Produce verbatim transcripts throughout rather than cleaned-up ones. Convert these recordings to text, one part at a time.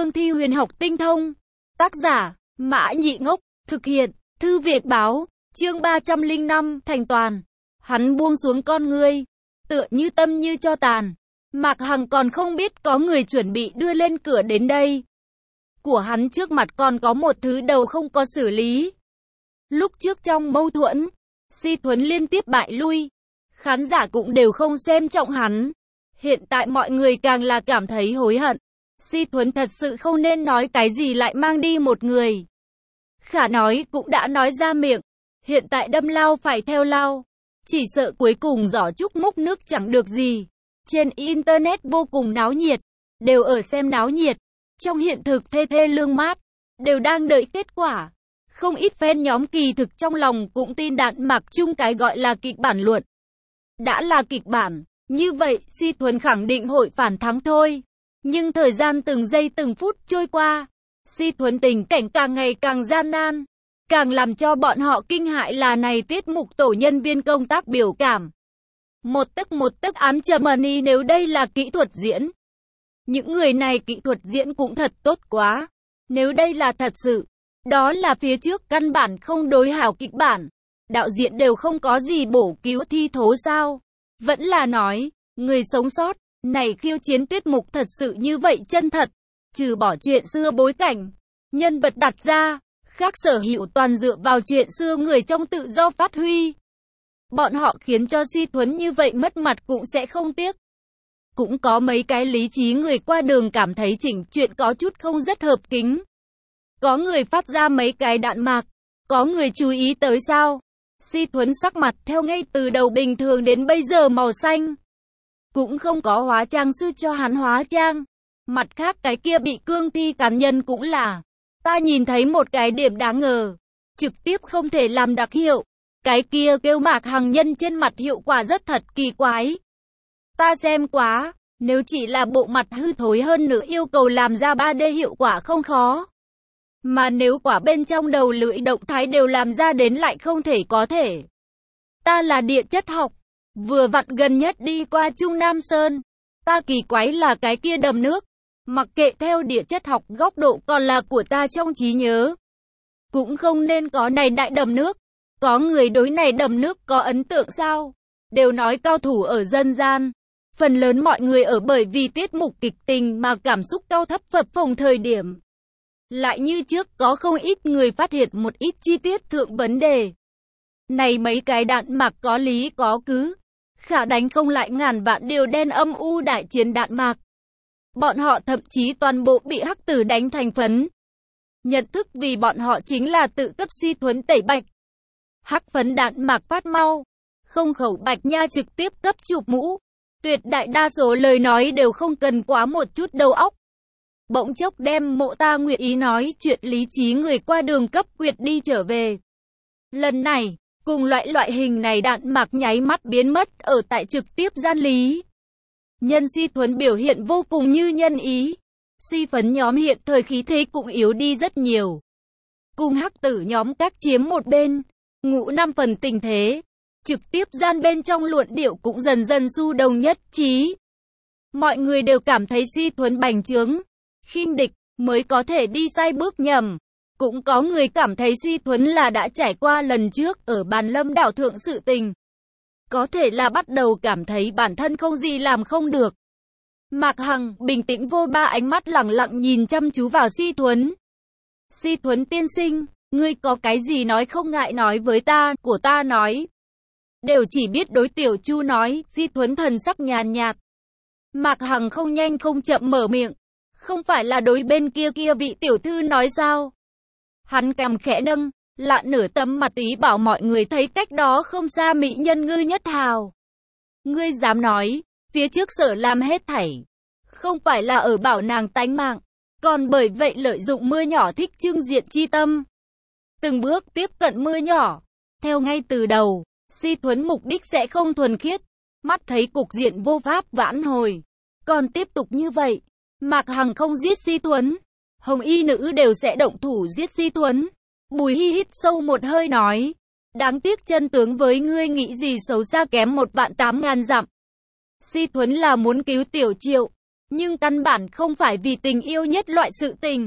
cương thi huyền học tinh thông. Tác giả, Mã Nhị Ngốc, thực hiện, Thư Việt báo, chương ba trăm lẻ năm, thành toàn. Hắn buông xuống con ngươi, tựa như tâm như cho tàn. Mạc Hằng còn không biết có người chuẩn bị đưa lên cửa đến đây. Của hắn trước mặt còn có một thứ đầu không có xử lý. Lúc trước trong mâu thuẫn, Si Thuấn liên tiếp bại lui. Khán giả cũng đều không xem trọng hắn. Hiện tại mọi người càng là cảm thấy hối hận. Si Thuấn thật sự không nên nói cái gì lại mang đi một người. Khả nói cũng đã nói ra miệng. Hiện tại đâm lao phải theo lao. Chỉ sợ cuối cùng giỏ trúc múc nước chẳng được gì. Trên Internet vô cùng náo nhiệt. Đều ở xem náo nhiệt. Trong hiện thực thê thê lương mát. Đều đang đợi kết quả. Không ít fan nhóm kỳ thực trong lòng cũng tin Đạn Mạc chung cái gọi là kịch bản luận. Đã là kịch bản, như vậy Si Thuấn khẳng định hội phản thắng thôi. Nhưng thời gian từng giây từng phút trôi qua, Si Thuấn tình cảnh càng ngày càng gian nan. Càng làm cho bọn họ kinh hại là này tiết mục tổ nhân viên công tác biểu cảm. Một tức một tức ám chầm money nếu đây là kỹ thuật diễn. Những người này kỹ thuật diễn cũng thật tốt quá. Nếu đây là thật sự, đó là phía trước căn bản không đối hảo kịch bản. Đạo diễn đều không có gì bổ cứu thi thố sao? Vẫn là nói, người sống sót, này khiêu chiến tiết mục thật sự như vậy chân thật. Trừ bỏ chuyện xưa bối cảnh, nhân vật đặt ra, khác sở hữu toàn dựa vào chuyện xưa người trong tự do phát huy. Bọn họ khiến cho Si Thuấn như vậy mất mặt cũng sẽ không tiếc. Cũng có mấy cái lý trí người qua đường cảm thấy chỉnh chuyện có chút không rất hợp kính. Có người phát ra mấy cái đạn mạc, có người chú ý tới sao? Si Thuấn sắc mặt theo ngay từ đầu bình thường đến bây giờ màu xanh. Cũng không có hóa trang sư cho hắn hóa trang. Mặt khác cái kia bị cương thi cắn nhân cũng là. Ta nhìn thấy một cái điểm đáng ngờ. Trực tiếp không thể làm đặc hiệu. Cái kia kêu Mạc Hằng nhân trên mặt hiệu quả rất thật kỳ quái. Ta xem quá. Nếu chỉ là bộ mặt hư thối hơn nữa yêu cầu làm ra ba D hiệu quả không khó. Mà nếu quả bên trong đầu lưỡi động thái đều làm ra đến lại không thể có thể. Ta là địa chất học. Vừa vặn gần nhất đi qua Trung Nam Sơn. Ta kỳ quái là cái kia đầm nước. Mặc kệ theo địa chất học góc độ còn là của ta trong trí nhớ. Cũng không nên có này đại đầm nước. Có người đối này đầm nước có ấn tượng sao? Đều nói cao thủ ở dân gian. Phần lớn mọi người ở bởi vì tiết mục kịch tình mà cảm xúc cao thấp phập phồng thời điểm. Lại như trước có không ít người phát hiện một ít chi tiết thượng vấn đề. Này mấy cái đạn mạc có lý có cứ. Khả đánh không lại ngàn vạn điều đen âm u đại chiến đạn mạc. Bọn họ thậm chí toàn bộ bị hắc tử đánh thành phấn. Nhận thức vì bọn họ chính là tự cấp Si Thuấn tẩy bạch. Hắc phấn đạn mạc phát mau. Không khẩu bạch nha trực tiếp cấp chụp mũ. Tuyệt đại đa số lời nói đều không cần quá một chút đầu óc. Bỗng chốc đem Mộ Ta nguyện ý nói chuyện lý trí người qua đường cấp quyệt đi trở về. Lần này, cùng loại loại hình này đạn mạc nháy mắt biến mất ở tại trực tiếp gian lý. Nhân Si Thuấn biểu hiện vô cùng như nhân ý. Si phấn nhóm hiện thời khí thế cũng yếu đi rất nhiều. Cùng hắc tử nhóm các chiếm một bên, ngũ năm phần tình thế. Trực tiếp gian bên trong luận điệu cũng dần dần xu đồng nhất trí. Mọi người đều cảm thấy Si Thuấn bành trướng, khinh địch, mới có thể đi sai bước nhầm. Cũng có người cảm thấy Si Thuấn là đã trải qua lần trước ở Bàn Lâm đảo thượng sự tình. Có thể là bắt đầu cảm thấy bản thân không gì làm không được. Mạc Hằng bình tĩnh vô ba ánh mắt lẳng lặng nhìn chăm chú vào Si Thuấn. Si Thuấn tiên sinh, ngươi có cái gì nói không ngại nói với ta, của ta nói. Đều chỉ biết đối Tiểu Chu nói, Si Thuấn thần sắc nhàn nhạt. Mạc Hằng không nhanh không chậm mở miệng. Không phải là đối bên kia kia vị tiểu thư nói sao? Hắn cằm khẽ nâng, lạ nửa tấm mặt ý bảo mọi người thấy cách đó không xa mỹ nhân Ngư Nhất Hào. Ngươi dám nói, phía trước sở làm hết thảy. Không phải là ở bảo nàng tánh mạng, còn bởi vậy lợi dụng mưa nhỏ thích trưng diện chi tâm. Từng bước tiếp cận mưa nhỏ, theo ngay từ đầu, Si Thuấn mục đích sẽ không thuần khiết. Mắt thấy cục diện vô pháp vãn hồi, còn tiếp tục như vậy. Mạc Hằng không giết Si Thuấn, hồng y nữ đều sẽ động thủ giết Si Thuấn. Bùi Hi hít sâu một hơi nói, đáng tiếc chân tướng với ngươi nghĩ gì xấu xa kém một vạn tám ngàn dặm. Si Thuấn là muốn cứu Tiểu Triệu, Nhưng căn bản không phải vì tình yêu nhất loại sự tình,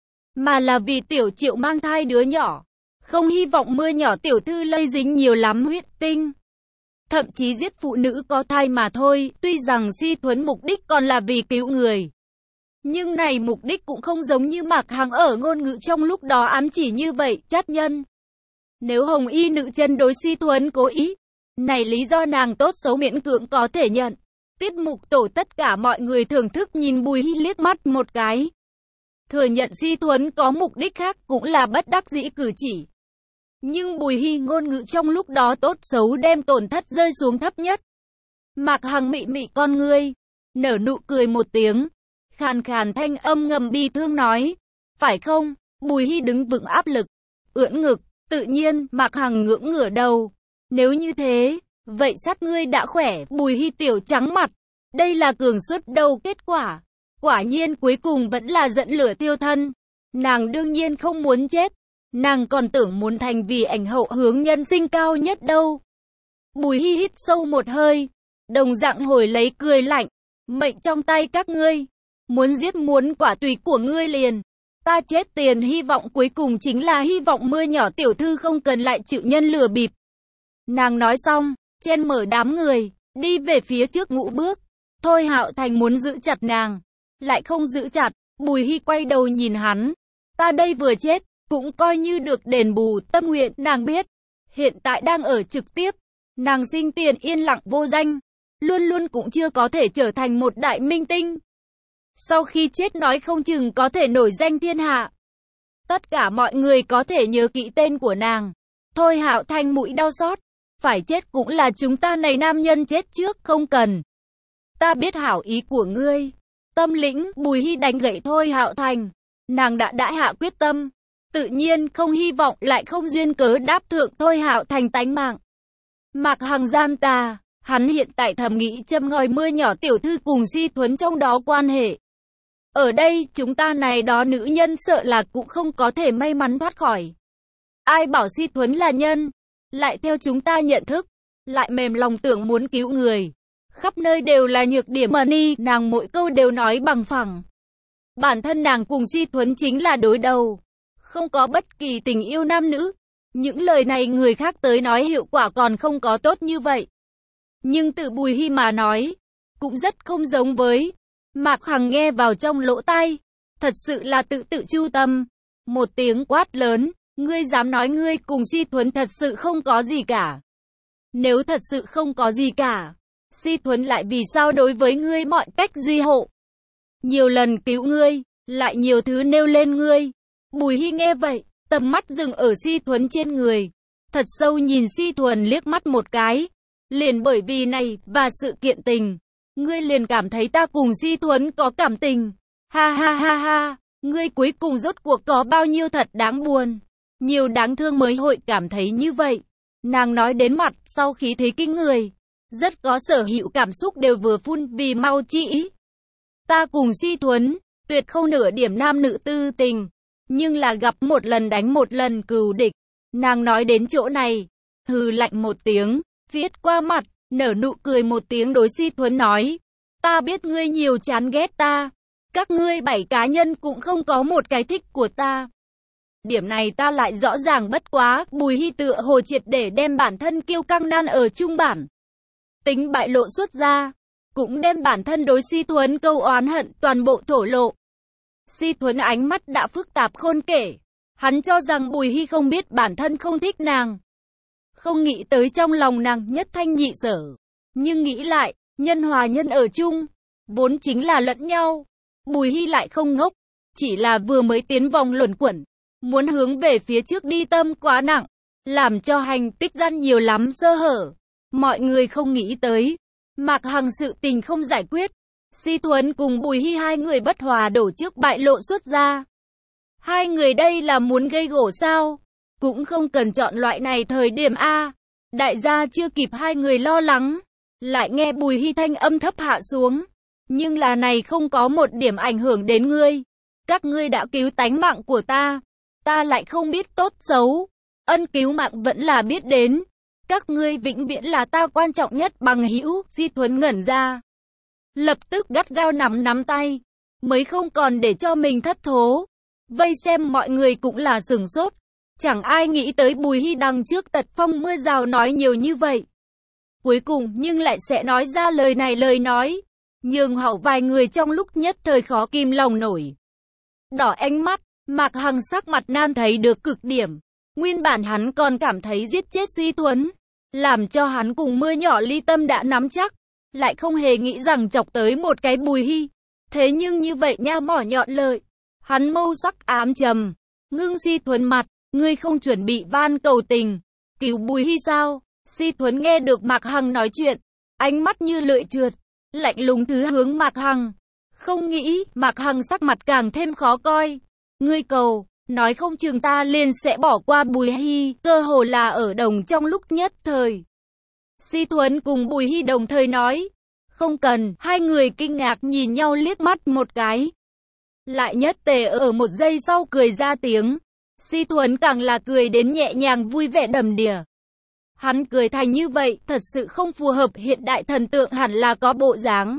mà là vì Tiểu Triệu mang thai đứa nhỏ. Không hy vọng Mưa Nhỏ tiểu thư lây dính nhiều lắm huyết tinh, thậm chí giết phụ nữ có thai mà thôi. Tuy rằng Si Thuấn mục đích còn là vì cứu người, nhưng này mục đích cũng không giống như Mạc Hằng ở ngôn ngữ trong lúc đó ám chỉ như vậy. Chát nhân, nếu Hồng Y nữ chân đối Si Thuấn cố ý, này lý do nàng tốt xấu miễn cưỡng có thể nhận. Tiết mục tổ tất cả mọi người thưởng thức nhìn Bùi Hy liếc mắt một cái. Thừa nhận Si Thuấn có mục đích khác cũng là bất đắc dĩ cử chỉ. Nhưng Bùi Hy ngôn ngữ trong lúc đó tốt xấu đem tổn thất rơi xuống thấp nhất. Mạc Hằng mị mị con ngươi, nở nụ cười một tiếng, khàn khàn thanh âm ngầm bi thương nói, phải không? Bùi Hy đứng vững áp lực, ưỡn ngực, tự nhiên. Mạc Hằng ngưỡng ngửa đầu, nếu như thế, vậy sát ngươi đã khỏe. Bùi Hy tiểu trắng mặt, đây là cường suất đầu kết quả. Quả nhiên cuối cùng vẫn là dẫn lửa tiêu thân. Nàng đương nhiên không muốn chết, nàng còn tưởng muốn thành vì ảnh hậu hướng nhân sinh cao nhất đâu. Bùi Hy hít sâu một hơi, đồng dạng hồi lấy cười lạnh, mệnh trong tay các ngươi, muốn giết muốn quả tùy của ngươi liền. Ta chết tiền hy vọng cuối cùng chính là hy vọng Mưa Nhỏ tiểu thư không cần lại chịu nhân lừa bịp. Nàng nói xong, chen mở đám người, đi về phía trước ngũ bước. Thôi Hạo Thành muốn giữ chặt nàng, lại không giữ chặt. Bùi Hy quay đầu nhìn hắn, ta đây vừa chết, cũng coi như được đền bù tâm nguyện. Nàng biết, hiện tại đang ở trực tiếp, nàng sinh tiền yên lặng vô danh, luôn luôn cũng chưa có thể trở thành một đại minh tinh. Sau khi chết nói không chừng có thể nổi danh thiên hạ. Tất cả mọi người có thể nhớ kỹ tên của nàng. Thôi Hạo Thành mũi đau xót, phải chết cũng là chúng ta này nam nhân chết trước, không cần. Ta biết hảo ý của ngươi. Tâm lĩnh. Bùi Hy đánh gậy Thôi Hạo Thành. Nàng đã đã hạ quyết tâm, tự nhiên không hy vọng lại không duyên cớ đáp thượng Thôi Hạo Thành tánh mạng. Mạc Hằng gian tà, hắn hiện tại thầm nghĩ châm ngòi Mưa Nhỏ tiểu thư cùng Si Thuấn trong đó quan hệ. Ở đây chúng ta này đó nữ nhân sợ là cũng không có thể may mắn thoát khỏi. Ai bảo Si Thuấn là nhân, lại theo chúng ta nhận thức, lại mềm lòng tưởng muốn cứu người. Khắp nơi đều là nhược điểm mà ni, nàng mỗi câu đều nói bằng phẳng. Bản thân nàng cùng Si Thuấn chính là đối đầu, không có bất kỳ tình yêu nam nữ. Những lời này người khác tới nói hiệu quả còn không có tốt như vậy. Nhưng từ Bùi Hy mà nói, cũng rất không giống với. Mạc Hằng nghe vào trong lỗ tai, thật sự là tự tự chu tâm. Một tiếng quát lớn, ngươi dám nói ngươi cùng Si Thuấn thật sự không có gì cả. Nếu thật sự không có gì cả, Si Thuấn lại vì sao đối với ngươi mọi cách duy hộ, nhiều lần cứu ngươi, lại nhiều thứ nêu lên ngươi. Bùi Hy nghe vậy, tầm mắt dừng ở Si Thuấn trên người, thật sâu nhìn Si Thuấn liếc mắt một cái. Liền bởi vì này và sự kiện tình, ngươi liền cảm thấy ta cùng Si Thuấn có cảm tình. Ha ha ha ha, ngươi cuối cùng rốt cuộc có bao nhiêu thật đáng buồn, nhiều đáng thương mới hội cảm thấy như vậy. Nàng nói đến mặt sau khí thế kinh người, rất có sở hữu cảm xúc đều vừa phun vì mau chỉ. Ta cùng Si Thuấn, tuyệt không nửa điểm nam nữ tư tình, nhưng là gặp một lần đánh một lần cừu địch. Nàng nói đến chỗ này, hừ lạnh một tiếng, viết qua mặt, nở nụ cười một tiếng đối Si Thuấn nói, ta biết ngươi nhiều chán ghét ta, các ngươi bảy cá nhân cũng không có một cái thích của ta. Điểm này ta lại rõ ràng bất quá. Bùi Hy tựa hồ triệt để đem bản thân kiêu căng nan ở trung bản tính bại lộ xuất ra, cũng đem bản thân đối Si Thuấn câu oán hận toàn bộ thổ lộ. Si Thuấn ánh mắt đã phức tạp khôn kể, hắn cho rằng Bùi Hy không biết bản thân không thích nàng, không nghĩ tới trong lòng nàng nhất thanh nhị sở. Nhưng nghĩ lại, nhân hòa nhân ở chung, vốn chính là lẫn nhau. Bùi Hy lại không ngốc, chỉ là vừa mới tiến vòng luẩn quẩn, muốn hướng về phía trước đi tâm quá nặng, làm cho hành tích gian nhiều lắm sơ hở. Mọi người không nghĩ tới, Mạc Hằng sự tình không giải quyết, Si Thuấn cùng Bùi Hy hai người bất hòa đổ trước bại lộ xuất ra. Hai người đây là muốn gây gổ sao? Cũng không cần chọn loại này thời điểm a. Đại gia chưa kịp hai người lo lắng, lại nghe Bùi Hy thanh âm thấp hạ xuống. Nhưng là này không có một điểm ảnh hưởng đến ngươi. Các ngươi đã cứu tánh mạng của ta, ta lại không biết tốt xấu. Ân cứu mạng vẫn là biết đến. Các ngươi vĩnh viễn là ta quan trọng nhất bằng hữu. Si Thuấn ngẩn ra, lập tức gắt gao nắm nắm tay, mới không còn để cho mình thất thố. Vây xem mọi người cũng là sửng sốt, chẳng ai nghĩ tới Bùi Hy đằng trước tật phong mưa rào nói nhiều như vậy. Cuối cùng nhưng lại sẽ nói ra lời này lời nói, nhường hậu vài người trong lúc nhất thời khó kìm lòng nổi. Đỏ ánh mắt, Mạc Hằng sắc mặt nan thấy được cực điểm. Nguyên bản hắn còn cảm thấy giết chết Di Thuấn, làm cho hắn cùng Mưa Nhỏ ly tâm đã nắm chắc, lại không hề nghĩ rằng chọc tới một cái Bùi Hy. Thế nhưng như vậy nha mỏ nhọn lợi, hắn mâu sắc ám trầm, ngưng Di Thuấn mặt, ngươi không chuẩn bị van cầu tình, cứu Bùi Hy sao? Di Thuấn nghe được Mạc Hằng nói chuyện, ánh mắt như lưỡi trượt, lạnh lùng thứ hướng Mạc Hằng. Không nghĩ, Mạc Hằng sắc mặt càng thêm khó coi. Ngươi cầu, nói không chừng ta liền sẽ bỏ qua Bùi Hy, cơ hồ là ở đồng trong lúc nhất thời. Di Thuấn cùng Bùi Hy đồng thời nói, không cần, hai người kinh ngạc nhìn nhau liếc mắt một cái. Lại nhất tề ở một giây sau cười ra tiếng. Di Thuấn càng là cười đến nhẹ nhàng vui vẻ đầm đìa. Hắn cười thành như vậy, thật sự không phù hợp hiện đại thần tượng hẳn là có bộ dáng.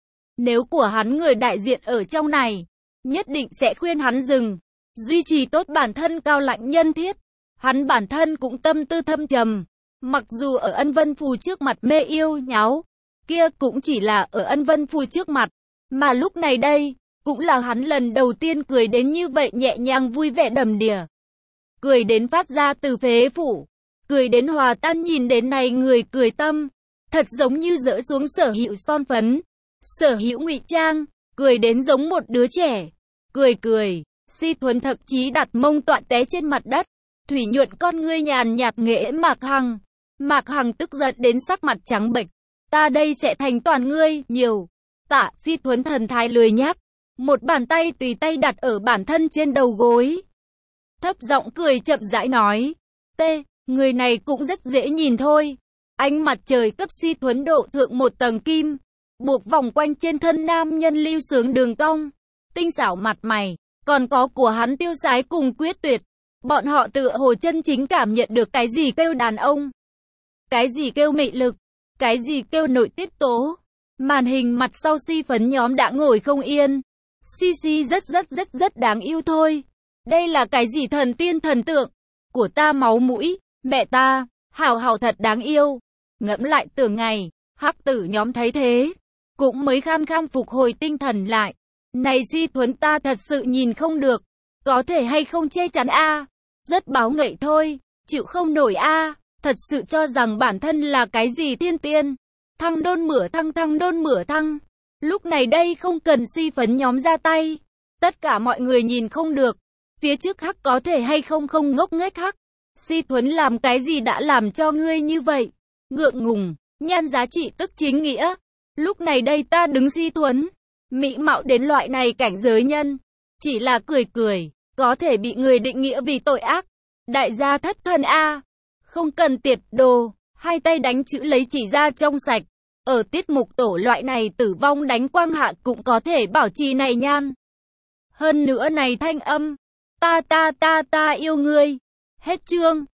Nếu của hắn người đại diện ở trong này, nhất định sẽ khuyên hắn dừng, duy trì tốt bản thân cao lạnh nhân thiết. Hắn bản thân cũng tâm tư thâm trầm, mặc dù ở Ân Vân Phù trước mặt mê yêu nháo, kia cũng chỉ là ở Ân Vân Phù trước mặt, mà lúc này đây, cũng là hắn lần đầu tiên cười đến như vậy nhẹ nhàng vui vẻ đầm đìa. Cười đến phát ra từ phế phủ, cười đến hòa tan nhìn đến này người cười tâm, thật giống như dỡ xuống sở hữu son phấn, sở hữu ngụy trang, cười đến giống một đứa trẻ. Cười cười, Di Thuấn thậm chí đặt mông tọa té trên mặt đất, thủy nhuận con ngươi nhàn nhạt nghệ Mạc Hằng. Mạc Hằng tức giận đến sắc mặt trắng bệch, ta đây sẽ thành toàn ngươi, nhiều. Tạ, Di Thuấn thần thái lười nhác, một bàn tay tùy tay đặt ở bản thân trên đầu gối. Thấp giọng cười chậm rãi nói, tê, người này cũng rất dễ nhìn thôi. Ánh mặt trời cấp Di Thuấn độ thượng một tầng kim, buộc vòng quanh trên thân nam nhân lưu sướng đường cong, tinh xảo mặt mày, còn có của hắn tiêu sái cùng quyết tuyệt. Bọn họ tựa hồ chân chính cảm nhận được cái gì kêu đàn ông, cái gì kêu mị lực, cái gì kêu nội tiết tố. Màn hình mặt sau si phấn nhóm đã ngồi không yên. Si si rất rất rất rất đáng yêu thôi. Đây là cái gì thần tiên thần tượng của ta máu mũi, mẹ ta, hảo hảo thật đáng yêu. Ngẫm lại tưởng ngày, hắc tử nhóm thấy thế, cũng mới kham kham phục hồi tinh thần lại. Này Di Thuấn ta thật sự nhìn không được, có thể hay không che chắn a? Rất báo ngậy thôi, chịu không nổi a, thật sự cho rằng bản thân là cái gì thiên tiên. Thăng đôn mửa thăng thăng đôn mửa thăng. Lúc này đây không cần si phấn nhóm ra tay, tất cả mọi người nhìn không được, phía trước hắc có thể hay không không ngốc nghếch hắc. Si Thuấn làm cái gì đã làm cho ngươi như vậy? Ngượng ngùng, nhan giá trị tức chính nghĩa. Lúc này đây ta đứng Si Thuấn, mỹ mạo đến loại này cảnh giới nhân, chỉ là cười cười, có thể bị người định nghĩa vì tội ác. Đại gia thất thần a, không cần tiệt đồ, hai tay đánh chữ lấy chỉ ra trong sạch. Ở tiết mục tổ loại này tử vong đánh quang hạ cũng có thể bảo trì này nhan. Hơn nữa này thanh âm, ta ta ta ta yêu ngươi. Hết chương.